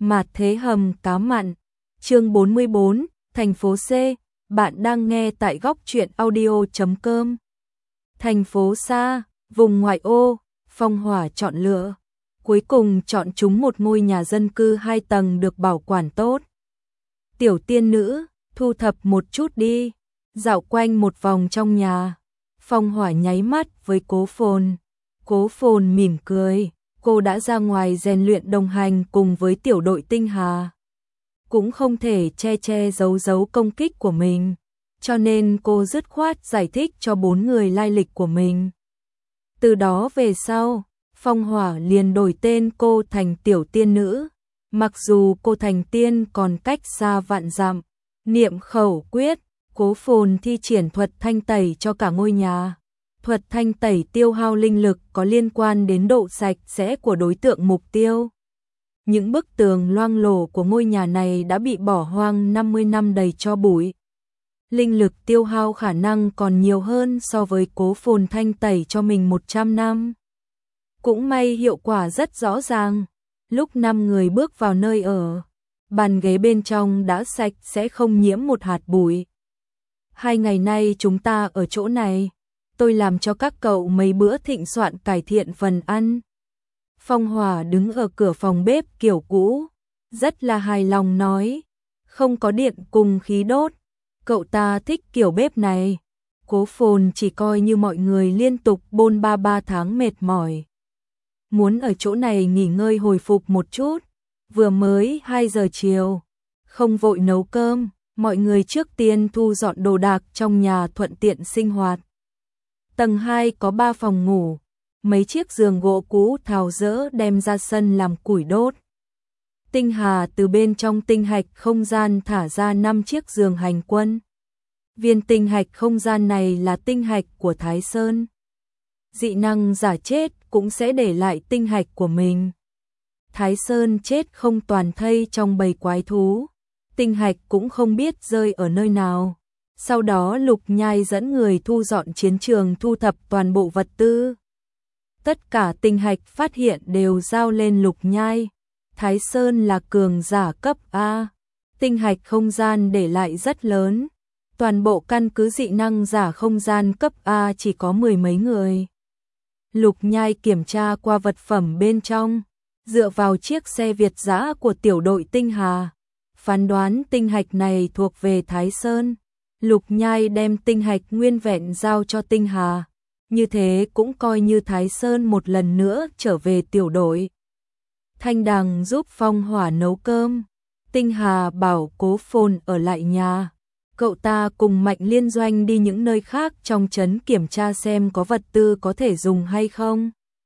Mạt thế hầm cá mặn. Chương 44, thành phố C. Bạn đang nghe tại góc truyện audio.com. Thành phố xa, vùng ngoại ô, Phong Hỏa chọn lựa. Cuối cùng chọn chúng một ngôi nhà dân cư 2 tầng được bảo quản tốt. Tiểu tiên nữ, thu thập một chút đi. Dạo quanh một vòng trong nhà. Phong Hỏa nháy mắt với Cố Phồn. Cố Phồn mỉm cười. Cô đã ra ngoài rèn luyện đồng hành cùng với tiểu đội Tinh Hà. Cũng không thể che giấu công kích của mình. Cho nên cô dứt khoát giải thích cho 4 người lai lịch của mình. Từ đó về sau, Phong Hỏa liền đổi tên cô thành tiểu tiên nữ. Mặc dù cô thành tiên còn cách xa vạn dặm. Niệm khẩu quyết, Cố Phồn thi triển thuật thanh tẩy cho cả ngôi nhà. Thuật thanh tẩy tiêu hao linh lực có liên quan đến độ sạch sẽ của đối tượng mục tiêu. Những bức tường loang lổ của ngôi nhà này đã bị bỏ hoang 50 năm đầy tro bụi. Linh lực tiêu hao khả năng còn nhiều hơn so với Cố Phồn thanh tẩy cho mình 100 năm. Cũng may hiệu quả rất rõ ràng. Lúc 5 người bước vào nơi ở, bàn ghế bên trong đã sạch sẽ không nhiễm một hạt bụi. 2 ngày nay chúng ta ở chỗ này. Tôi làm cho các cậu mấy bữa thịnh soạn cải thiện phần ăn. Phong Hỏa đứng ở cửa phòng bếp kiểu cũ, rất là hài lòng nói, không có điện cùng khí đốt, cậu ta thích kiểu bếp này. Cố Phồn chỉ coi như mọi người liên tục bôn ba 3 tháng mệt mỏi. Muốn ở chỗ này nghỉ ngơi hồi phục một chút, vừa mới 2 giờ chiều, không vội nấu cơm, mọi người trước tiên thu dọn đồ đạc trong nhà thuận tiện sinh hoạt. Tầng 2 có 3 phòng ngủ, mấy chiếc giường gỗ cũ tháo dỡ đem ra sân làm củi đốt. Tinh Hà từ bên trong tinh hạch không gian thả ra 5 chiếc giường hành quân. Viên tinh hạch không gian này là tinh hạch của Thái Sơn. Dị năng giả chết cũng sẽ để lại tinh hạch của mình. Thái Sơn chết không toàn thây trong bầy quái thú. Tinh hạch cũng không biết rơi ở nơi nào. Sau đó Lục Nhai dẫn người thu dọn chiến trường, thu thập toàn bộ vật tư. Tất cả tinh hạch phát hiện đều giao lên Lục Nhai. Thái Sơn là cường giả cấp A. Tinh hạch không gian để lại rất lớn. Toàn bộ căn cứ dị năng giả không gian cấp A chỉ có 10 mấy người. Lục Nhai kiểm tra qua vật phẩm bên trong, dựa vào chiếc xe Việt dã của tiểu đội Tinh Hà, phán đoán tinh hạch này thuộc về Thái Sơn. Lục Nhai đem tinh hạch nguyên vẹn giao cho Tinh Hà, như thế cũng coi như Thái Sơn một lần nữa trở về tiểu đội. Thanh Đằng giúp Phong Hỏa nấu cơm, Tinh Hà bảo Cố Phồn ở lại nhà. Cậu ta cùng Mạnh Liên Doanh đi những nơi khác trong trấn kiểm tra xem có vật tư có thể dùng hay không.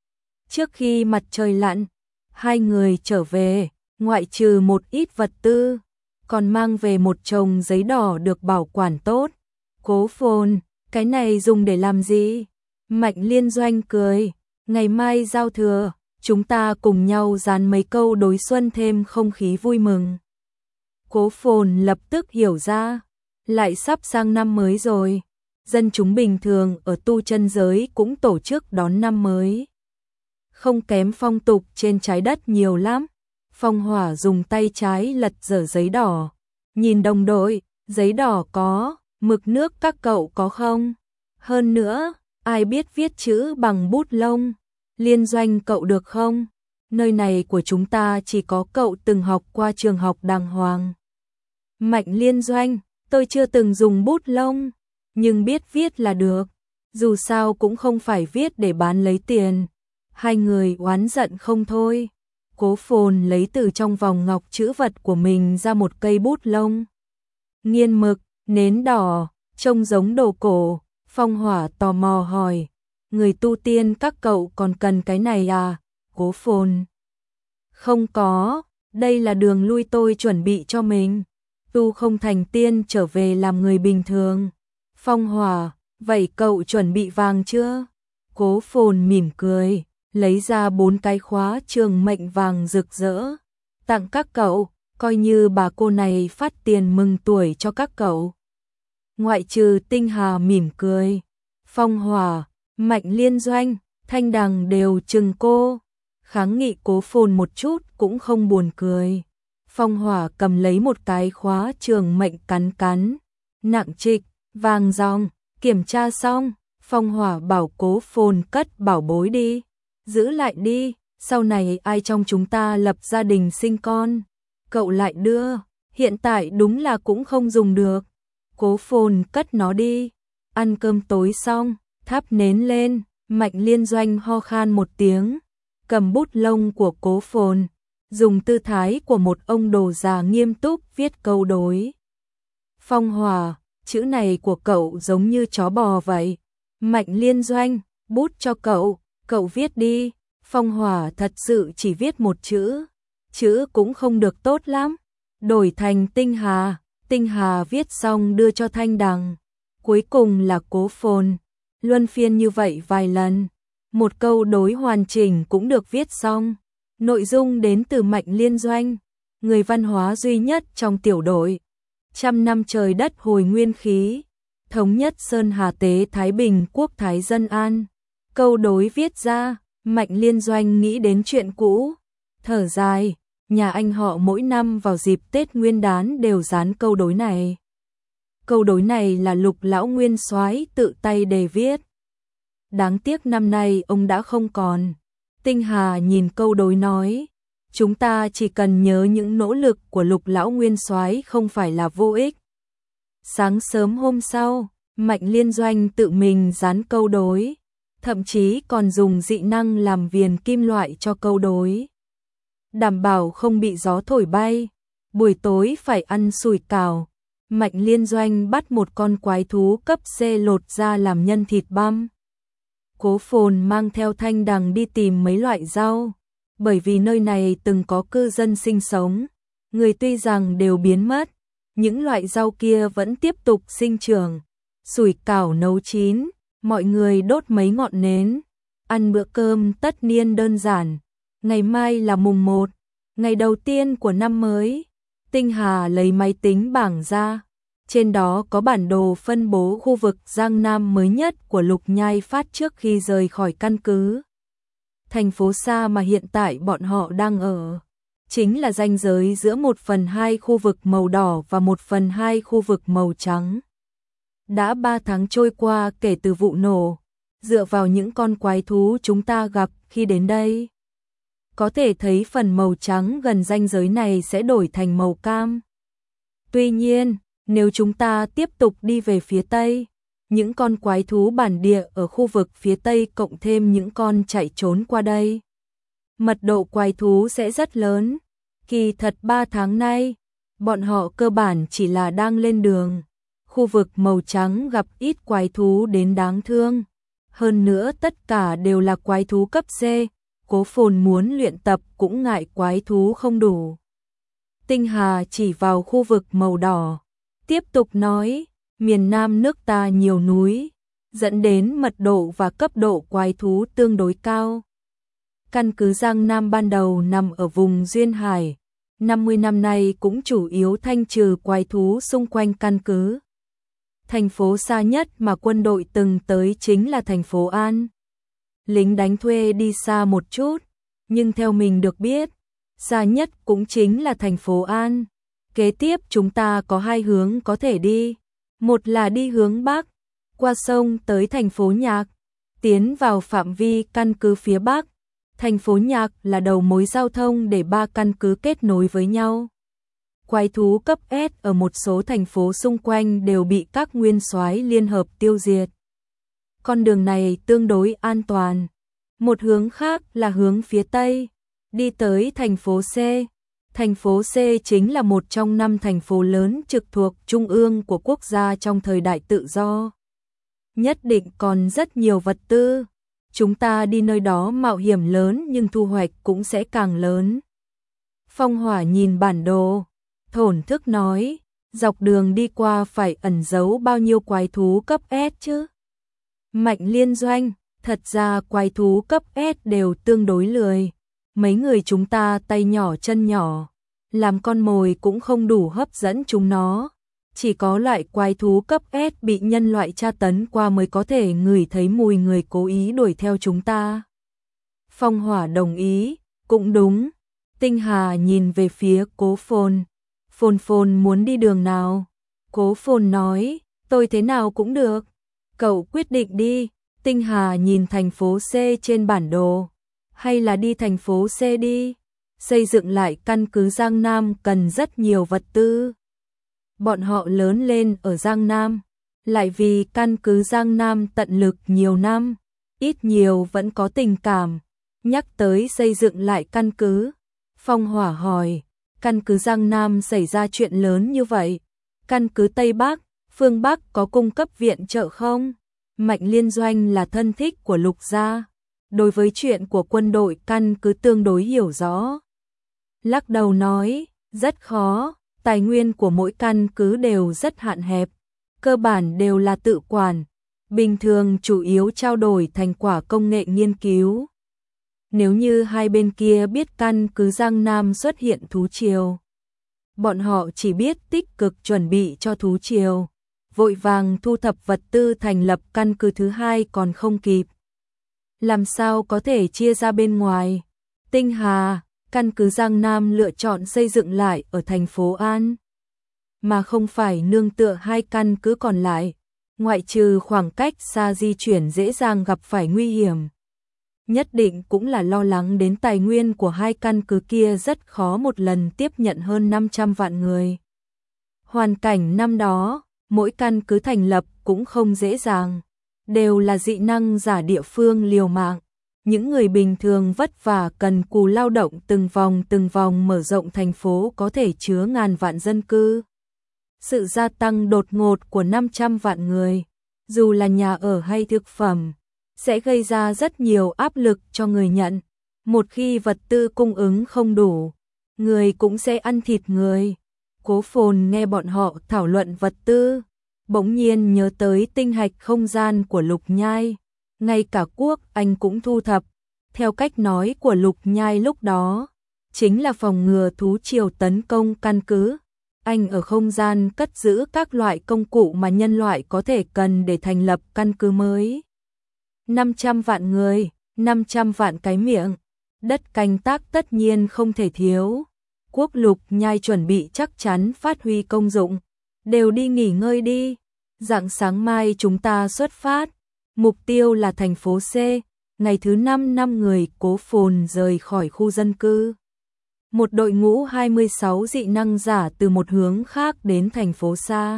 Trước khi mặt trời lặn, 2 người trở về, ngoại trừ một ít vật tư, còn mang về một chồng giấy đỏ được bảo quản tốt. Cố Phồn, cái này dùng để làm gì? Mạnh Liên Doanh cười, ngày mai giao thừa, chúng ta cùng nhau dán mấy câu đối xuân thêm không khí vui mừng. Cố Phồn lập tức hiểu ra, lại sắp sang năm mới rồi. Dân chúng bình thường ở tu chân giới cũng tổ chức đón năm mới. Không kém phong tục trên trái đất nhiều lắm. Phong Hỏa dùng tay trái lật dở giấy đỏ. Nhìn đồng đội, giấy đỏ có, mực nước các cậu có không? Hơn nữa, ai biết viết chữ bằng bút lông? Liên Doanh cậu được không? Nơi này của chúng ta chỉ có cậu từng học qua trường học đàng hoàng. Mạnh Liên Doanh, tôi chưa từng dùng bút lông, nhưng biết viết là được. Dù sao cũng không phải viết để bán lấy tiền. 2 người oán giận không thôi. Cố Phồn lấy từ trong vòng ngọc trữ vật của mình ra một cây bút lông. Nghiên mực, nến đỏ, trông giống đồ cổ. Phong Hỏa tò mò hỏi, người tu tiên các cậu còn cần cái này à? Cố Phồn, không có, đây là đường lui tôi chuẩn bị cho mình. Tu không thành tiên trở về làm người bình thường. Phong Hỏa, vậy cậu chuẩn bị vàng chưa? Cố Phồn mỉm cười, lấy ra 4 cái khóa trường mệnh vàng rực rỡ, tặng các cậu, coi như bà cô này phát tiền mừng tuổi cho các cậu. Ngoại trừ Tinh Hà mỉm cười, Phong Hỏa, Mạnh Liên Doanh, Thanh Đằng đều chừng cô. Kháng nghị Cố Phồn một chút cũng không buồn cười. Phong Hỏa cầm lấy một cái khóa trường mệnh cắn, nặng trịch, vàng ròng, kiểm tra xong, Phong Hỏa bảo Cố Phồn cất bảo bối đi, giữ lại đi, sau này ai trong chúng ta lập gia đình sinh con, cậu lại đưa, hiện tại đúng là cũng không dùng được. Cố Phồn cất nó đi, ăn cơm tối xong, thắp nến lên, Mạnh Liên Doanh ho khan một tiếng, cầm bút lông của Cố Phồn, dùng tư thái của một ông đồ già nghiêm túc viết câu đối. Phong Hỏa, chữ này của cậu giống như chó bò vậy. Mạnh Liên Doanh, bút cho cậu viết đi. Phong Hỏa thật sự chỉ viết một chữ cũng không được tốt lắm. Đổi thành Tinh Hà viết xong đưa cho Thanh Đằng. Cuối cùng là Cố Phồn, luân phiên như vậy vài lần. Một câu đối hoàn chỉnh cũng được viết xong. Nội dung đến từ Mạnh Liên Doanh, người văn hóa duy nhất trong tiểu đội. 100 năm trời đất hồi nguyên khí, thống nhất Sơn Hà Tế Thái Bình quốc thái dân an. Câu đối viết ra, Mạnh Liên Doanh nghĩ đến chuyện cũ, thở dài, nhà anh họ mỗi năm vào dịp Tết Nguyên Đán đều dán câu đối này. Câu đối này là Lục lão nguyên soái tự tay đề viết. Đáng tiếc năm nay ông đã không còn. Tinh Hà nhìn câu đối nói, chúng ta chỉ cần nhớ những nỗ lực của Lục lão nguyên soái không phải là vô ích. Sáng sớm hôm sau, Mạnh Liên Doanh tự mình dán câu đối, thậm chí còn dùng dị năng làm viền kim loại cho câu đối, đảm bảo không bị gió thổi bay. Buổi tối phải ăn sủi cảo, Mạnh Liên Doanh bắt một con quái thú cấp C lột ra làm nhân thịt băm. Cố Phồn mang theo Thanh Đằng đi tìm mấy loại rau, bởi vì nơi này từng có cư dân sinh sống, người tuy rằng đều biến mất, những loại rau kia vẫn tiếp tục sinh trưởng. Sủi cảo nấu chín, mọi người đốt mấy ngọn nến, ăn bữa cơm tất niên đơn giản. Ngày mai là mùng 1, ngày đầu tiên của năm mới. Tinh Hà lấy máy tính bảng ra, trên đó có bản đồ phân bố khu vực Giang Nam mới nhất của Lục Nhai phát trước khi rời khỏi căn cứ. Thành phố Sa mà hiện tại bọn họ đang ở, chính là ranh giới giữa 1/2 khu vực màu đỏ và 1/2 khu vực màu trắng. Đã 3 tháng trôi qua kể từ vụ nổ, dựa vào những con quái thú chúng ta gặp khi đến đây, có thể thấy phần màu trắng gần ranh giới này sẽ đổi thành màu cam. Tuy nhiên, nếu chúng ta tiếp tục đi về phía Tây, những con quái thú bản địa ở khu vực phía Tây cộng thêm những con chạy trốn qua đây, mật độ quái thú sẽ rất lớn. Kỳ thật 3 tháng nay, bọn họ cơ bản chỉ là đang lên đường. Khu vực màu trắng gặp ít quái thú đến đáng thương. Hơn nữa tất cả đều là quái thú cấp C. Cố Phồn muốn luyện tập cũng ngại quái thú không đủ. Tinh Hà chỉ vào khu vực màu đỏ, tiếp tục nói, miền Nam nước ta nhiều núi, dẫn đến mật độ và cấp độ quái thú tương đối cao. Căn cứ Giang Nam ban đầu nằm ở vùng duyên hải, 50 năm nay cũng chủ yếu thanh trừ quái thú xung quanh căn cứ. Thành phố xa nhất mà quân đội từng tới chính là thành phố An. Lính đánh thuê đi xa một chút, nhưng theo mình được biết, xa nhất cũng chính là thành phố An. Kế tiếp chúng ta có 2 hướng có thể đi. Một là đi hướng Bắc, qua sông tới thành phố Nhạc, tiến vào phạm vi căn cứ phía Bắc. Thành phố Nhạc là đầu mối giao thông để 3 căn cứ kết nối với nhau. Quái thú cấp S ở một số thành phố xung quanh đều bị các nguyên soái liên hợp tiêu diệt. Con đường này tương đối an toàn. Một hướng khác là hướng phía Tây, đi tới thành phố C. Thành phố C chính là một trong 5 thành phố lớn trực thuộc trung ương của quốc gia trong thời đại tự do. Nhất định còn rất nhiều vật tư. Chúng ta đi nơi đó mạo hiểm lớn nhưng thu hoạch cũng sẽ càng lớn. Phong Hỏa nhìn bản đồ, thổn thức nói, dọc đường đi qua phải ẩn giấu bao nhiêu quái thú cấp S chứ? Mạnh Liên Doanh, thật ra quái thú cấp S đều tương đối lười. Mấy người chúng ta tay nhỏ chân nhỏ, làm con mồi cũng không đủ hấp dẫn chúng nó. Chỉ có loại quái thú cấp S bị nhân loại tra tấn qua mới có thể ngửi thấy mùi người cố ý đuổi theo chúng ta. Phong Hỏa đồng ý, cũng đúng. Tinh Hà nhìn về phía Cố Phồn. Phồn Phồn muốn đi đường nào? Cố Phồn nói, tôi thế nào cũng được. Cậu quyết định đi. Tinh Hà nhìn thành phố C trên bản đồ. Hay là đi thành phố C đi. Xây dựng lại căn cứ Giang Nam cần rất nhiều vật tư. Bọn họ lớn lên ở Giang Nam. Lại vì căn cứ Giang Nam tận lực nhiều năm. Ít nhiều vẫn có tình cảm. Nhắc tới xây dựng lại căn cứ. Phong Hỏa hỏi, căn cứ Giang Nam xảy ra chuyện lớn như vậy. Căn cứ Tây Bắc, phương Bắc có cung cấp viện trợ không? Mạnh Liên Doanh là thân thích của Lục gia. Đối với chuyện của quân đội căn cứ tương đối hiểu rõ. Lắc đầu nói, rất khó, tài nguyên của mỗi căn cứ đều rất hạn hẹp. Cơ bản đều là tự quản. Bình thường chủ yếu trao đổi thành quả công nghệ nghiên cứu. Nếu như hai bên kia biết căn cứ Giang Nam xuất hiện thú triều, bọn họ chỉ biết tích cực chuẩn bị cho thú triều, vội vàng thu thập vật tư thành lập căn cứ thứ hai còn không kịp. Làm sao có thể chia ra bên ngoài? Tinh Hà, căn cứ Giang Nam lựa chọn xây dựng lại ở thành phố An, mà không phải nương tựa hai căn cứ còn lại, ngoại trừ khoảng cách xa di chuyển dễ dàng gặp phải nguy hiểm. Nhất định cũng là lo lắng đến tài nguyên của hai căn cứ kia rất khó một lần tiếp nhận hơn 500 vạn người. Hoàn cảnh năm đó, mỗi căn cứ thành lập cũng không dễ dàng, đều là dị năng giả địa phương liều mạng. Những người bình thường vất vả cần cù lao động từng vòng mở rộng thành phố có thể chứa ngàn vạn dân cư. Sự gia tăng đột ngột của 500 vạn người, dù là nhà ở hay thực phẩm, sẽ gây ra rất nhiều áp lực cho người nhận. Một khi vật tư cung ứng không đủ, người cũng sẽ ăn thịt người. Cố Phồn nghe bọn họ thảo luận vật tư, bỗng nhiên nhớ tới tinh hạch không gian của Lục Nhai. Ngay cả Quốc Anh cũng thu thập. Theo cách nói của Lục Nhai lúc đó, chính là phòng ngừa thú triều tấn công căn cứ. Anh ở không gian cất giữ các loại công cụ mà nhân loại có thể cần để thành lập căn cứ mới. 500 vạn người, 500 vạn cái miệng, đất canh tác tất nhiên không thể thiếu. Quốc Lục Nhai chuẩn bị chắc chắn phát huy công dụng. Đều đi nghỉ ngơi đi. Rạng sáng mai chúng ta xuất phát. Mục tiêu là thành phố C. Ngày thứ 5 năm người Cố Phồn rời khỏi khu dân cư. Một đội ngũ 26 dị năng giả từ một hướng khác đến thành phố xa.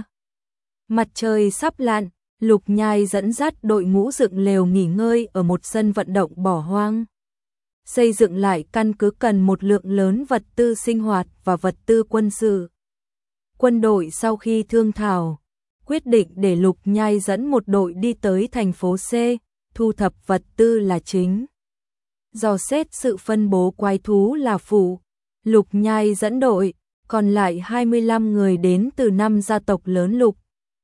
Mặt trời sắp lặn, Lục Nhai dẫn dắt đội ngũ dựng lều nghỉ ngơi ở một sân vận động bỏ hoang. Xây dựng lại căn cứ cần một lượng lớn vật tư sinh hoạt và vật tư quân sự. Quân đội sau khi thương thảo, quyết định để Lục Nhai dẫn một đội đi tới thành phố C, thu thập vật tư là chính. Dò xét sự phân bố quái thú là phụ. Lục Nhai dẫn đội, còn lại 25 người đến từ 5 gia tộc lớn Lục.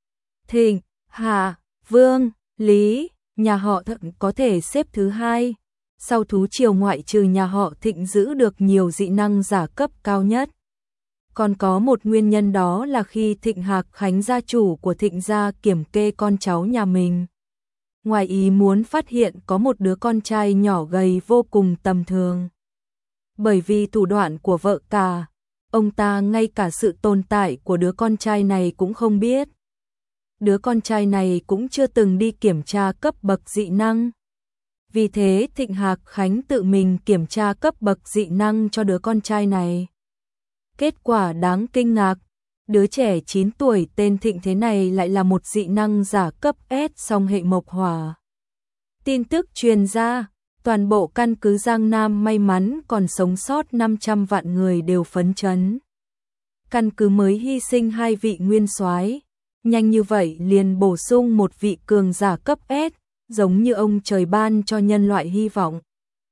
Thịnh, Hạ, Vương, Lý, nhà họ Thận có thể xếp thứ hai. Sau thú triều ngoại trừ nhà họ Thịnh giữ được nhiều dị năng giả cấp cao nhất. Còn có một nguyên nhân đó là khi Thịnh Hạc Khánh gia chủ của Thịnh gia kiểm kê con cháu nhà mình. Ngoài ý muốn phát hiện có một đứa con trai nhỏ gầy vô cùng tầm thường. Bởi vì thủ đoạn của vợ cả, ông ta ngay cả sự tồn tại của đứa con trai này cũng không biết. Đứa con trai này cũng chưa từng đi kiểm tra cấp bậc dị năng. Vì thế Thịnh Hạc Khánh tự mình kiểm tra cấp bậc dị năng cho đứa con trai này. Kết quả đáng kinh ngạc, đứa trẻ 9 tuổi tên Thịnh thế này lại là một dị năng giả cấp S song hệ mộc hỏa. Tin tức truyền ra, toàn bộ căn cứ Giang Nam may mắn còn sống sót 500 vạn người đều phấn chấn. Căn cứ mới hy sinh 2 vị nguyên soái, nhanh như vậy liền bổ sung một vị cường giả cấp S, giống như ông trời ban cho nhân loại hy vọng.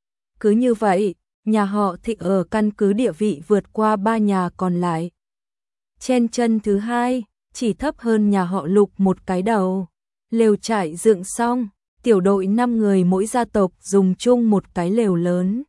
Cứ như vậy, nhà họ Thịnh ở căn cứ địa vị vượt qua 3 nhà còn lại. Chen chân thứ hai, chỉ thấp hơn nhà họ Lục một cái đầu. Lều trại dựng xong, tiểu đội 5 người mỗi gia tộc dùng chung một cái lều lớn.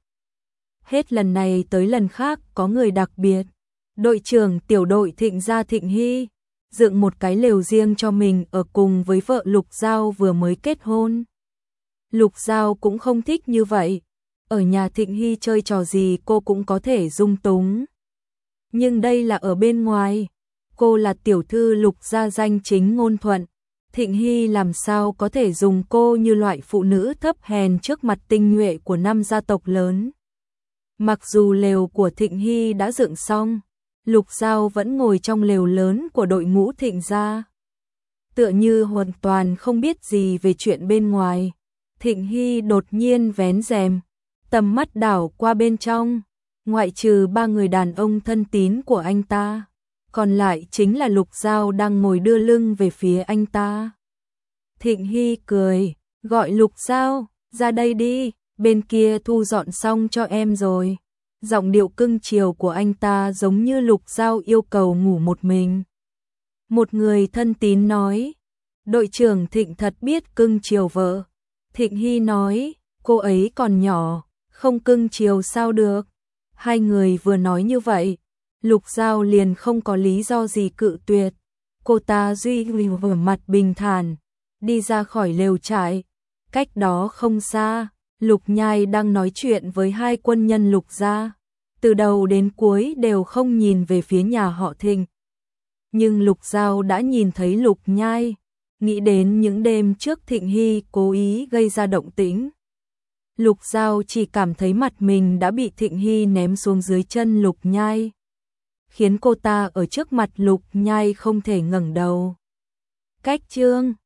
Hết lần này tới lần khác có người đặc biệt. Đội trưởng tiểu đội Thịnh gia Thịnh Hy dựng một cái lều riêng cho mình ở cùng với vợ Lục Giao vừa mới kết hôn. Lục Giao cũng không thích như vậy. ở nhà Thịnh Hy chơi trò gì cô cũng có thể dung túng. Nhưng đây là ở bên ngoài, cô là tiểu thư Lục gia danh chính ngôn thuận, Thịnh Hy làm sao có thể dùng cô như loại phụ nữ thấp hèn trước mặt tinh nhuệ của năm gia tộc lớn. Mặc dù lều của Thịnh Hy đã dựng xong, Lục Giao vẫn ngồi trong lều lớn của đội ngũ Thịnh gia. Tựa như hoàn toàn không biết gì về chuyện bên ngoài, Thịnh Hy đột nhiên vén rèm, tầm mắt đảo qua bên trong, ngoại trừ 3 người đàn ông thân tín của anh ta, còn lại chính là Lục Giao đang ngồi đưa lưng về phía anh ta. Thịnh Hy cười, gọi Lục Giao, ra đây đi, bên kia thu dọn xong cho em rồi. Giọng điệu cưng chiều của anh ta giống như Lục Giao yêu cầu ngủ một mình. Một người thân tín nói, đội trưởng Thịnh thật biết cưng chiều vợ. Thịnh Hy nói, cô ấy còn nhỏ, không cưng chiều sao được. Hai người vừa nói như vậy, Lục Giao liền không có lý do gì cự tuyệt. Cô ta duy vừa mặt bình thản, đi ra khỏi lều trại. Cách đó không xa, Lục Nhai đang nói chuyện với 2 quân nhân Lục gia. Từ đầu đến cuối đều không nhìn về phía nhà họ Thịnh. Nhưng Lục Giao đã nhìn thấy Lục Nhai, nghĩ đến những đêm trước Thịnh Hy cố ý gây ra động tĩnh. Lục Giao chỉ cảm thấy mặt mình đã bị Thịnh Hy ném xuống dưới chân Lục Nhai, khiến cô ta ở trước mặt Lục Nhai không thể ngẩng đầu. Cách chương